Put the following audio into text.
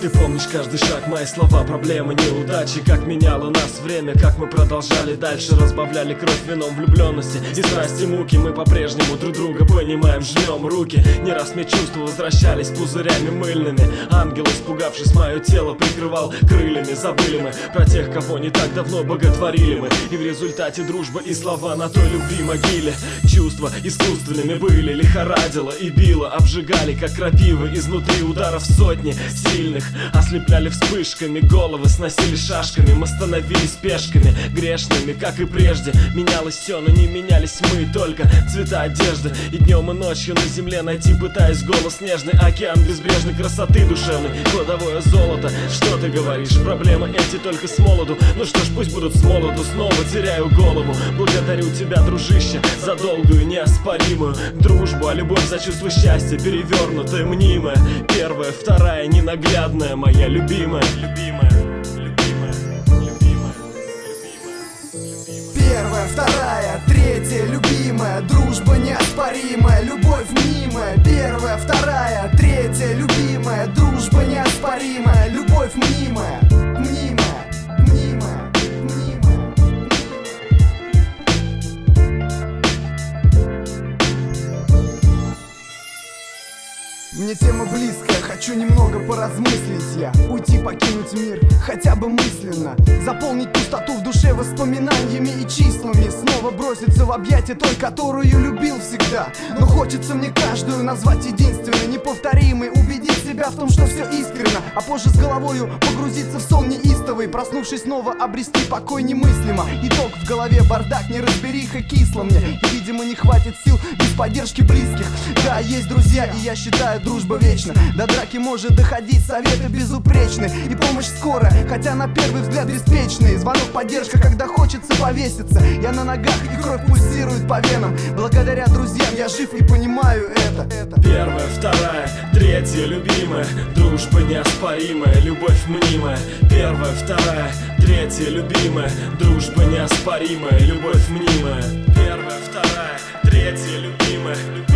Ты помнишь каждый шаг, мои слова, проблемы, неудачи. Как меняло нас время, как мы продолжали дальше. Разбавляли кровь вином влюбленности и страсти муки. Мы по-прежнему друг друга понимаем, жмем руки. Не раз мне чувства возвращались пузырями мыльными. Ангел, испугавшись, мое тело прикрывал крыльями. Забыли мы про тех, кого не так давно боготворили мы. И в результате дружба и слова на той любви могиле. Чувства искусственными были, лихорадило и било. Обжигали, как крапивы, изнутри ударов сотни сильных. Ослепляли вспышками, головы сносили шашками. Мы становились пешками, грешными, как и прежде. Менялось все, но не менялись мы, только цвета одежды. И днем, и ночью на земле найти пытаясь голос нежный. Океан безбрежной красоты душевной, кладовое золото. Что ты говоришь? Проблемы эти только с молоду. Ну что ж, пусть будут с молоду, снова теряю голову. Благодарю тебя, дружище, за долгую неоспоримую дружбу. А любовь за чувство счастья перевернутая, мнимая. Первая, вторая, ненаглядная, моя любимая. Первая, вторая, третья, любимая, дружба неоспоримая, любовь мнимая. Первая, вторая, третья, любимая, дружба неоспоримая, любовь мнимая. Мнимая, мнимая, мнимая. Мне тема близкая, хочу немного поразмыслить я. Уйти, покинуть мир, хотя бы мысленно. Заполнить пустоту в душе воспоминаниями и числами. Снова броситься в объятия той, которую любил всегда. Но хочется мне каждую назвать единственной, неповторимой. Убедить себя в том, что все искренно. А позже с головою погрузиться в сон неистовый. Проснувшись снова, обрести покой немыслимо. Итог в голове бардак, неразбериха, кисло мне. И, видимо, не хватит сил без поддержки близких. Да, есть друзья, и я считаю, дружба вечна. До драки может доходить, советы безупречны. И помощь скорая, хотя на первый взгляд беспечный. Звонок, поддержка, когда хочется повеситься. Я на ногах, и кровь пульсирует по венам. Благодаря друзьям я жив и понимаю это. Первая, вторая, третья, любимая, дружба неоспоримая, любовь мнимая. Первая, вторая, третья, любимая, дружба неоспоримая, любовь мнимая. Первая, вторая, третья, любимая.